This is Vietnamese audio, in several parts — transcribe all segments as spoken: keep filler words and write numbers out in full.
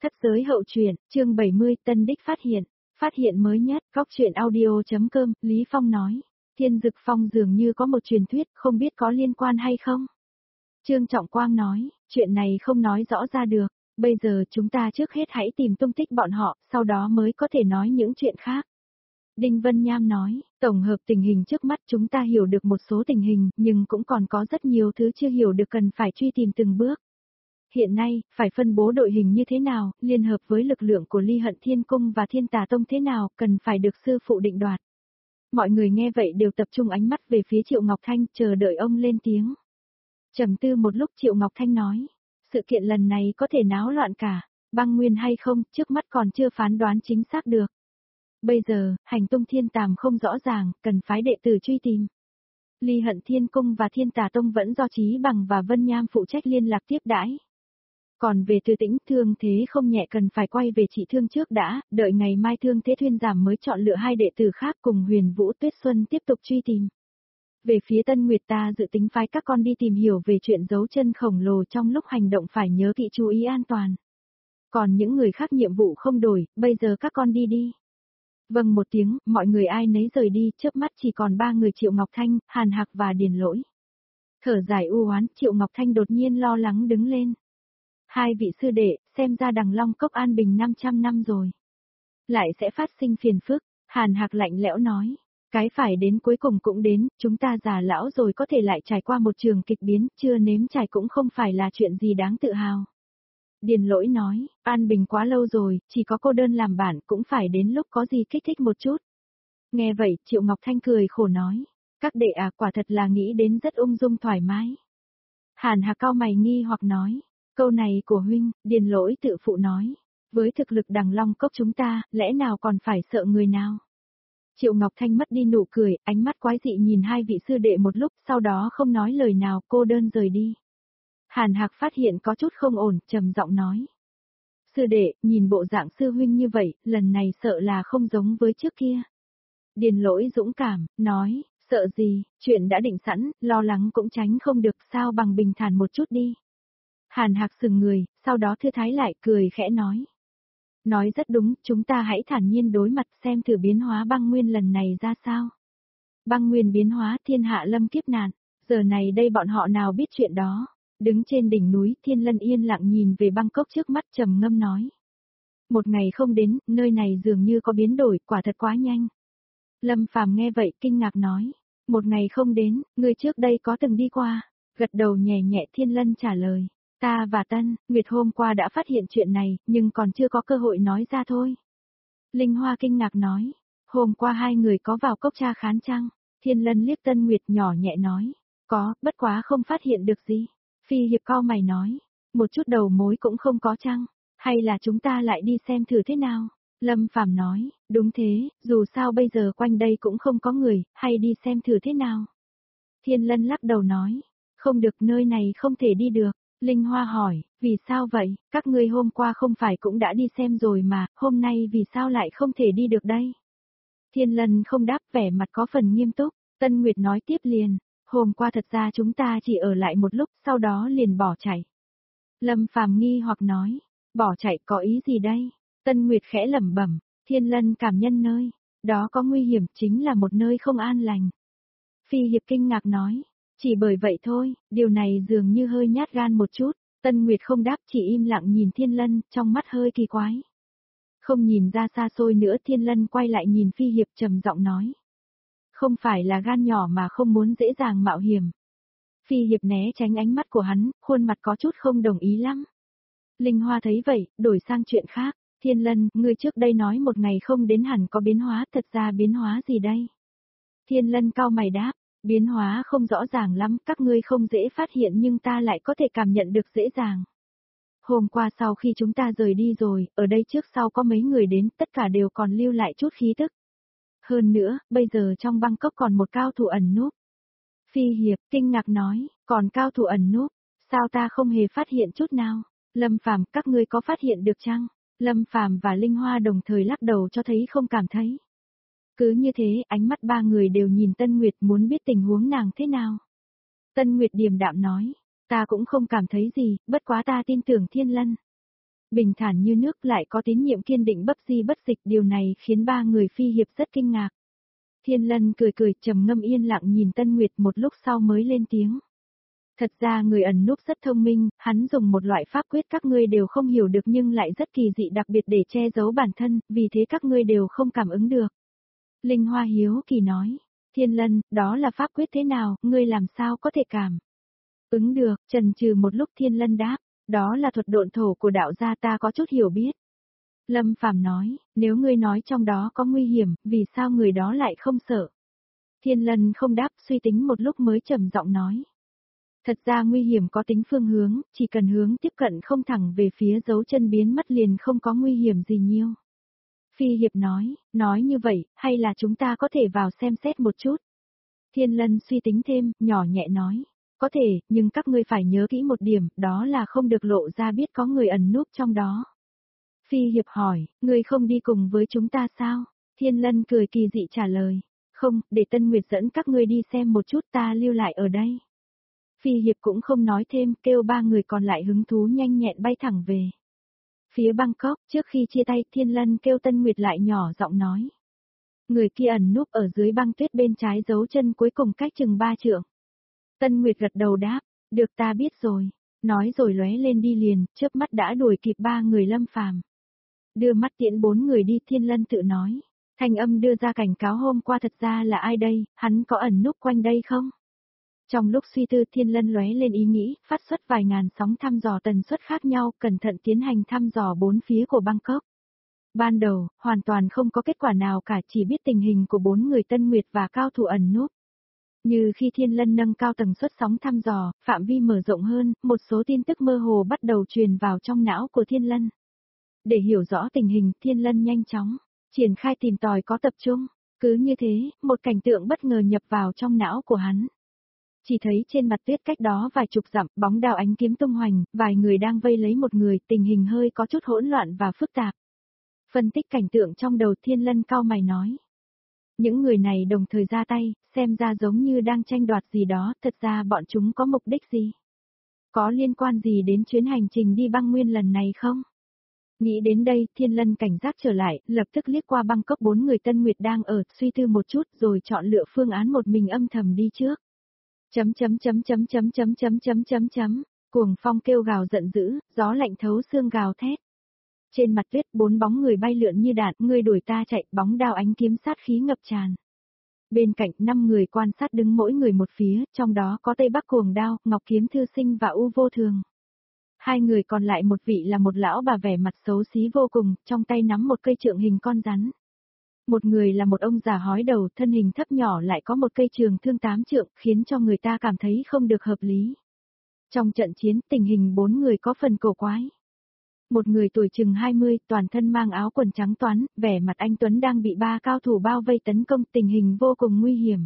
Thất giới hậu truyện, chương bảy mươi, Tân Đích phát hiện. Phát hiện mới nhất, góc truyện audio.com, Lý Phong nói. Thiên Dực Phong dường như có một truyền thuyết, không biết có liên quan hay không? Trương Trọng Quang nói, chuyện này không nói rõ ra được. Bây giờ chúng ta trước hết hãy tìm tung tích bọn họ, sau đó mới có thể nói những chuyện khác. Đinh Vân Nham nói, tổng hợp tình hình trước mắt chúng ta hiểu được một số tình hình, nhưng cũng còn có rất nhiều thứ chưa hiểu được cần phải truy tìm từng bước. Hiện nay, phải phân bố đội hình như thế nào, liên hợp với lực lượng của Ly Hận Thiên Cung và Thiên Tà Tông thế nào, cần phải được sư phụ định đoạt. Mọi người nghe vậy đều tập trung ánh mắt về phía Triệu Ngọc Thanh, chờ đợi ông lên tiếng. Trầm tư một lúc Triệu Ngọc Thanh nói, sự kiện lần này có thể náo loạn cả, băng nguyên hay không, trước mắt còn chưa phán đoán chính xác được. Bây giờ, hành tung Thiên Tàm không rõ ràng, cần phái đệ tử truy tìm. Ly Hận Thiên Cung và Thiên Tà Tông vẫn do Chí Bằng và Vân Nham phụ trách liên lạc tiếp đãi. Còn về Tư Tĩnh, thương thế không nhẹ cần phải quay về trị thương trước đã, đợi ngày mai thương thế thuyên giảm mới chọn lựa hai đệ tử khác cùng Huyền Vũ Tuyết Xuân tiếp tục truy tìm. Về phía Tân Nguyệt ta dự tính phái các con đi tìm hiểu về chuyện dấu chân khổng lồ trong lúc hành động phải nhớ kỹ chú ý an toàn. Còn những người khác nhiệm vụ không đổi, bây giờ các con đi đi. Vâng một tiếng, mọi người ai nấy rời đi, chớp mắt chỉ còn ba người Triệu Ngọc Thanh, Hàn Hạc và Điền Lỗi. Thở dài u oán, Triệu Ngọc Thanh đột nhiên lo lắng đứng lên. Hai vị sư đệ, xem ra Đằng Long Cốc an bình năm trăm năm rồi. Lại sẽ phát sinh phiền phức, Hàn Hạc lạnh lẽo nói. Cái phải đến cuối cùng cũng đến, chúng ta già lão rồi có thể lại trải qua một trường kịch biến, chưa nếm trải cũng không phải là chuyện gì đáng tự hào. Điền Lỗi nói, an bình quá lâu rồi, chỉ có cô đơn làm bản cũng phải đến lúc có gì kích thích một chút. Nghe vậy, Triệu Ngọc Thanh cười khổ nói, các đệ à quả thật là nghĩ đến rất ung dung thoải mái. Hàn Hạc cau mày nghi hoặc nói, câu này của huynh, Điền Lỗi tự phụ nói, với thực lực Đằng Long Cốc chúng ta, lẽ nào còn phải sợ người nào? Triệu Ngọc Thanh mất đi nụ cười, ánh mắt quái dị nhìn hai vị sư đệ một lúc, sau đó không nói lời nào, cô đơn rời đi. Hàn Hạc phát hiện có chút không ổn, trầm giọng nói. Sư đệ, nhìn bộ dạng sư huynh như vậy, lần này sợ là không giống với trước kia. Điền Lỗi dũng cảm, nói, sợ gì, chuyện đã định sẵn, lo lắng cũng tránh không được, sao bằng bình thản một chút đi. Hàn Hạc sừng người, sau đó thư thái lại cười khẽ nói. Nói rất đúng, chúng ta hãy thản nhiên đối mặt xem thử biến hóa băng nguyên lần này ra sao. Băng nguyên biến hóa thiên hạ lâm kiếp nạn, giờ này đây bọn họ nào biết chuyện đó. Đứng trên đỉnh núi, Thiên Lân yên lặng nhìn về Bangkok trước mắt trầm ngâm nói. Một ngày không đến, nơi này dường như có biến đổi, quả thật quá nhanh. Lâm Phàm nghe vậy kinh ngạc nói. Một ngày không đến, người trước đây có từng đi qua. Gật đầu nhẹ nhẹ Thiên Lân trả lời. Ta và Tân, Nguyệt hôm qua đã phát hiện chuyện này, nhưng còn chưa có cơ hội nói ra thôi. Linh Hoa kinh ngạc nói. Hôm qua hai người có vào cốc tra khán chăng? Thiên Lân liếc Tân Nguyệt nhỏ nhẹ nói. Có, bất quá không phát hiện được gì. Phi Hiệp cau mày nói, một chút đầu mối cũng không có chăng, hay là chúng ta lại đi xem thử thế nào? Lâm Phàm nói, đúng thế, dù sao bây giờ quanh đây cũng không có người, hay đi xem thử thế nào? Thiên Lân lắc đầu nói, không được, nơi này không thể đi được. Linh Hoa hỏi, vì sao vậy, các ngươi hôm qua không phải cũng đã đi xem rồi mà, hôm nay vì sao lại không thể đi được đây? Thiên Lân không đáp, vẻ mặt có phần nghiêm túc. Tân Nguyệt nói tiếp liền. Hôm qua thật ra chúng ta chỉ ở lại một lúc, sau đó liền bỏ chạy. Lâm Phàm nghi hoặc nói, bỏ chạy có ý gì đây? Tân Nguyệt khẽ lẩm bẩm, Thiên Lân cảm nhân nơi, đó có nguy hiểm, chính là một nơi không an lành. Phi Hiệp kinh ngạc nói, chỉ bởi vậy thôi, điều này dường như hơi nhát gan một chút. Tân Nguyệt không đáp, chỉ im lặng nhìn Thiên Lân, trong mắt hơi kỳ quái. Không nhìn ra xa xôi nữa, Thiên Lân quay lại nhìn Phi Hiệp trầm giọng nói. Không phải là gan nhỏ mà không muốn dễ dàng mạo hiểm. Phi Hiệp né tránh ánh mắt của hắn, khuôn mặt có chút không đồng ý lắm. Linh Hoa thấy vậy, đổi sang chuyện khác. Thiên Lân, ngươi trước đây nói một ngày không đến hẳn có biến hóa, thật ra biến hóa gì đây? Thiên Lân cau mày đáp, biến hóa không rõ ràng lắm, các ngươi không dễ phát hiện nhưng ta lại có thể cảm nhận được dễ dàng. Hôm qua sau khi chúng ta rời đi rồi, ở đây trước sau có mấy người đến, tất cả đều còn lưu lại chút khí tức. Hơn nữa, bây giờ trong Bangkok còn một cao thủ ẩn núp. Phi Hiệp kinh ngạc nói, còn cao thủ ẩn núp, sao ta không hề phát hiện chút nào? Lâm Phàm, các ngươi có phát hiện được chăng? Lâm Phàm và Linh Hoa đồng thời lắc đầu cho thấy không cảm thấy. Cứ như thế, ánh mắt ba người đều nhìn Tân Nguyệt muốn biết tình huống nàng thế nào. Tân Nguyệt điềm đạm nói, ta cũng không cảm thấy gì, bất quá ta tin tưởng Thiên Lân. Bình thản như nước lại có tín nhiệm kiên định bất di bất dịch, điều này khiến ba người phi hiệp rất kinh ngạc. Thiên Lân cười cười trầm ngâm yên lặng nhìn Tân Nguyệt một lúc sau mới lên tiếng. Thật ra người ẩn núp rất thông minh, hắn dùng một loại pháp quyết các ngươi đều không hiểu được nhưng lại rất kỳ dị đặc biệt để che giấu bản thân, vì thế các ngươi đều không cảm ứng được. Linh Hoa hiếu kỳ nói, Thiên Lân, đó là pháp quyết thế nào, ngươi làm sao có thể cảm ứng được, chần chừ một lúc Thiên Lân đáp, đó là thuật độn thổ của đạo gia ta có chút hiểu biết. Lâm Phàm nói, nếu ngươi nói trong đó có nguy hiểm, vì sao người đó lại không sợ? Thiên Lân không đáp, suy tính một lúc mới trầm giọng nói. Thật ra nguy hiểm có tính phương hướng, chỉ cần hướng tiếp cận không thẳng về phía dấu chân biến mất liền không có nguy hiểm gì nhiều. Phi Hiệp nói, nói như vậy, hay là chúng ta có thể vào xem xét một chút? Thiên Lân suy tính thêm, nhỏ nhẹ nói, có thể, nhưng các ngươi phải nhớ kỹ một điểm, đó là không được lộ ra biết có người ẩn núp trong đó. Phi Hiệp hỏi, ngươi không đi cùng với chúng ta sao? Thiên Lân cười kỳ dị trả lời, không, để Tân Nguyệt dẫn các ngươi đi xem một chút, ta lưu lại ở đây. Phi Hiệp cũng không nói thêm, kêu ba người còn lại hứng thú nhanh nhẹn bay thẳng về. Phía Bangkok, trước khi chia tay, Thiên Lân kêu Tân Nguyệt lại nhỏ giọng nói. Người kia ẩn núp ở dưới băng tuyết bên trái dấu chân cuối cùng cách chừng ba trượng. Tân Nguyệt gật đầu đáp, được ta biết rồi, nói rồi lóe lên đi liền, chớp mắt đã đuổi kịp ba người Lâm Phàm. Đưa mắt tiễn bốn người đi, Thiên Lân tự nói, thanh âm đưa ra cảnh cáo hôm qua thật ra là ai đây, hắn có ẩn núp quanh đây không? Trong lúc suy tư Thiên Lân lóe lên ý nghĩ, phát xuất vài ngàn sóng thăm dò tần suất khác nhau, cẩn thận tiến hành thăm dò bốn phía của Bangkok. Ban đầu, hoàn toàn không có kết quả nào cả, chỉ biết tình hình của bốn người Tân Nguyệt và cao thủ ẩn núp. Như khi Thiên Lân nâng cao tần suất sóng thăm dò, phạm vi mở rộng hơn, một số tin tức mơ hồ bắt đầu truyền vào trong não của Thiên Lân. Để hiểu rõ tình hình, Thiên Lân nhanh chóng triển khai tìm tòi có tập trung. Cứ như thế, một cảnh tượng bất ngờ nhập vào trong não của hắn. Chỉ thấy trên mặt tuyết cách đó vài chục dặm, bóng đao ánh kiếm tung hoành, vài người đang vây lấy một người, tình hình hơi có chút hỗn loạn và phức tạp. Phân tích cảnh tượng trong đầu, Thiên Lân cau mày nói. Những người này đồng thời ra tay, xem ra giống như đang tranh đoạt gì đó, thật ra bọn chúng có mục đích gì? Có liên quan gì đến chuyến hành trình đi băng nguyên lần này không? Nghĩ đến đây, Thiên Lân cảnh giác trở lại, lập tức liếc qua Bangkok bốn người Tân Nguyệt đang ở, suy tư một chút rồi chọn lựa phương án một mình âm thầm đi trước. Chấm chấm chấm chấm chấm chấm chấm chấm chấm chấm, cuồng phong kêu gào giận dữ, gió lạnh thấu xương gào thét. Trên mặt tuyết bốn bóng người bay lượn như đạn, người đuổi ta chạy, bóng đao ánh kiếm sát khí ngập tràn. Bên cạnh năm người quan sát đứng mỗi người một phía, trong đó có Tây Bắc Cuồng Đao, Ngọc Kiếm Thư Sinh và U Vô Thường. Hai người còn lại một vị là một lão bà vẻ mặt xấu xí vô cùng, trong tay nắm một cây trượng hình con rắn. Một người là một ông già hói đầu, thân hình thấp nhỏ lại có một cây trường thương tám trượng, khiến cho người ta cảm thấy không được hợp lý. Trong trận chiến, tình hình bốn người có phần cổ quái. Một người tuổi chừng hai mươi, toàn thân mang áo quần trắng toán, vẻ mặt anh tuấn đang bị ba cao thủ bao vây tấn công, tình hình vô cùng nguy hiểm.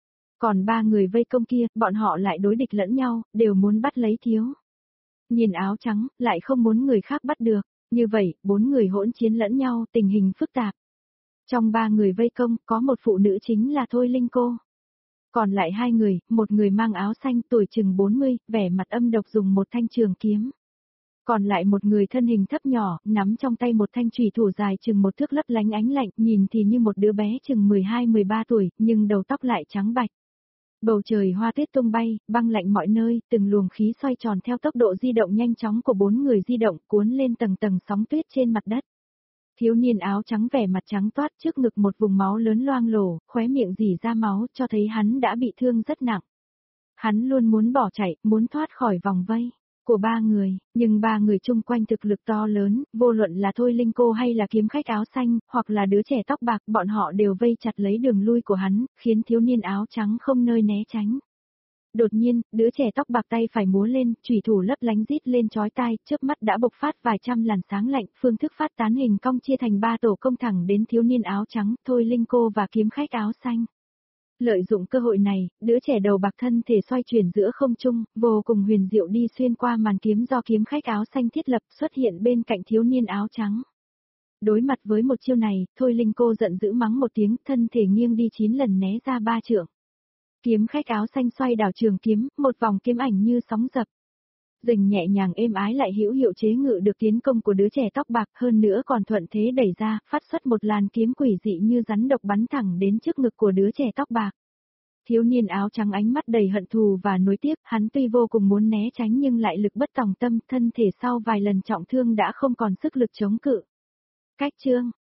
Còn ba người vây công kia, bọn họ lại đối địch lẫn nhau, đều muốn bắt lấy thiếu niên áo trắng, lại không muốn người khác bắt được. Như vậy, bốn người hỗn chiến lẫn nhau, tình hình phức tạp. Trong ba người vây công, có một phụ nữ chính là Thôi Linh cô. Còn lại hai người, một người mang áo xanh tuổi chừng bốn mươi, vẻ mặt âm độc dùng một thanh trường kiếm. Còn lại một người thân hình thấp nhỏ, nắm trong tay một thanh chùy thủ dài chừng một thước lấp lánh ánh lạnh, nhìn thì như một đứa bé chừng mười hai mười ba tuổi, nhưng đầu tóc lại trắng bạch. Bầu trời hoa tuyết tung bay, băng lạnh mọi nơi, từng luồng khí xoay tròn theo tốc độ di động nhanh chóng của bốn người di động, cuốn lên tầng tầng sóng tuyết trên mặt đất. Thiếu niên áo trắng vẻ mặt trắng toát, trước ngực một vùng máu lớn loang lổ, khóe miệng rỉ ra máu, cho thấy hắn đã bị thương rất nặng. Hắn luôn muốn bỏ chạy, muốn thoát khỏi vòng vây của ba người, nhưng ba người chung quanh thực lực to lớn, vô luận là Thôi Linh cô hay là kiếm khách áo xanh, hoặc là đứa trẻ tóc bạc, bọn họ đều vây chặt lấy đường lui của hắn, khiến thiếu niên áo trắng không nơi né tránh. Đột nhiên, đứa trẻ tóc bạc tay phải múa lên, chủy thủ lấp lánh rít lên chói tai, chớp mắt đã bộc phát vài trăm làn sáng lạnh, phương thức phát tán hình cong chia thành ba tổ công thẳng đến thiếu niên áo trắng, Thôi Linh cô và kiếm khách áo xanh. Lợi dụng cơ hội này, đứa trẻ đầu bạc thân thể xoay chuyển giữa không trung, vô cùng huyền diệu đi xuyên qua màn kiếm do kiếm khách áo xanh thiết lập, xuất hiện bên cạnh thiếu niên áo trắng. Đối mặt với một chiêu này, Thôi Linh cô giận dữ mắng một tiếng, thân thể nghiêng đi chín lần né ra ba trượng. Kiếm khách áo xanh xoay đảo trường kiếm, một vòng kiếm ảnh như sóng dập Dình nhẹ nhàng êm ái lại hữu hiệu chế ngự được tiến công của đứa trẻ tóc bạc, hơn nữa còn thuận thế đẩy ra, phát xuất một làn kiếm quỷ dị như rắn độc bắn thẳng đến trước ngực của đứa trẻ tóc bạc. Thiếu niên áo trắng ánh mắt đầy hận thù và nối tiếc, hắn tuy vô cùng muốn né tránh nhưng lại lực bất tòng tâm, thân thể sau vài lần trọng thương đã không còn sức lực chống cự. Cách chương